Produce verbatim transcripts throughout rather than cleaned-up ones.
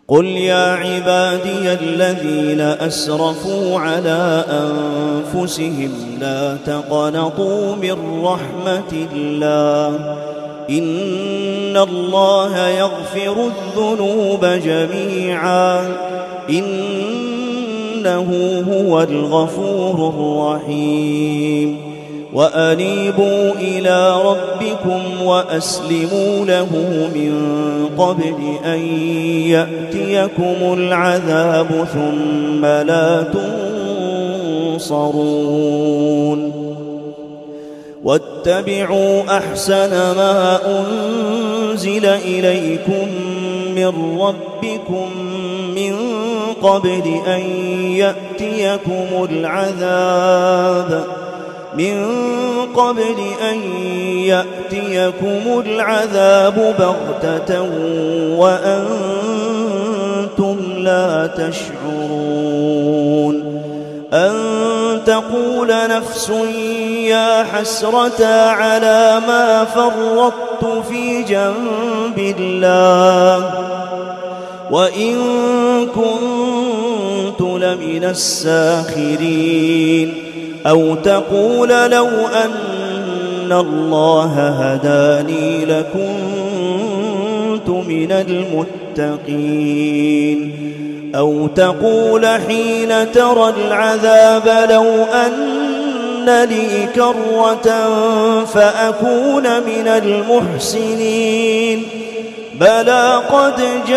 قل يا عبادي الذين أسرفوا على أنفسهم لا تقنطوا من رحمة الله إن الله يغفر الذنوب جميعا إنه هو الغفور الرحيم وأنيبوا إلى ربكم وأسلموا له من قبل أن يأتيكم العذاب ثم لا تنصرون واتبعوا أحسن ما أنزل إليكم من ربكم من قبل أن يأتيكم العذاب من قبل أن يأتيكم العذاب بغتة وأنتم لا تشعرون أن تقول نفس يا حسرة على ما فرطت في جنب الله وإن كنت لمن الساخرين أو تقول لو أن الله هداني لكنت من المتقين أو تقول حين ترى العذاب لو أن لي كرة فأكون من المحسنين بلى قد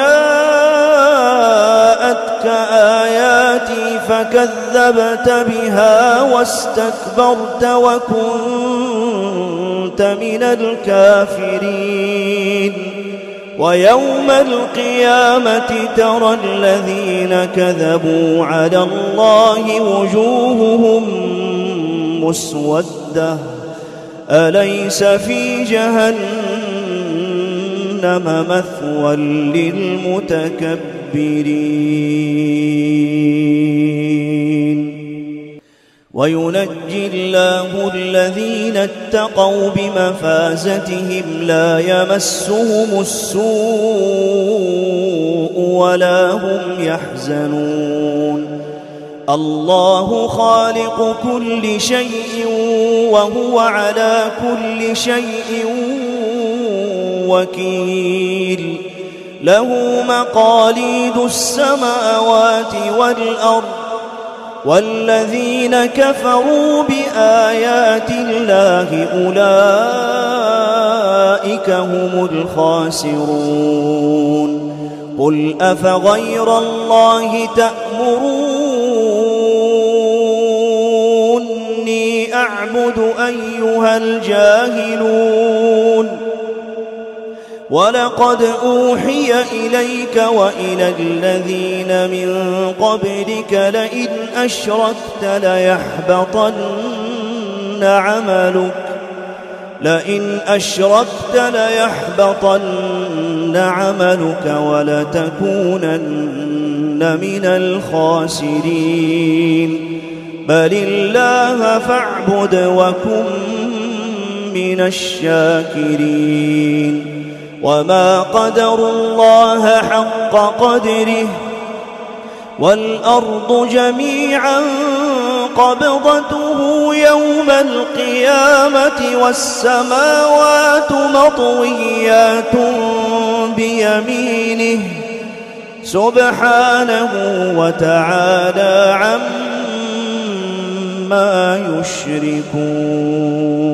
جاءتك آياتي فكذبت بها واستكبرت وكنت من الكافرين ويوم القيامة ترى الذين كذبوا على الله وجوههم مسودة أليس في جهنم مثوى للمتكبرين وينجي الله الذين اتقوا بمفازتهم لا يمسهم السوء ولا هم يحزنون الله خالق كل شيء وهو على كل شيء وكيل له مقاليد السماوات والأرض والذين كفروا بآيات الله أولئك هم الخاسرون قل أفغير الله تأمروني أعبد أيها الجاهلون ولقد أوحي إليك وإلى الذين من قبلك لئن أشركت ليحبطن عملك لئن أشركت ليحبطن عملك ولتكونن من الخاسرين بل الله فاعبد وكن من الشاكرين وما قدروا الله حق قدره والأرض جميعا قبضته يوم القيامة والسماوات مطويات بيمينه سبحانه وتعالى عما يشركون.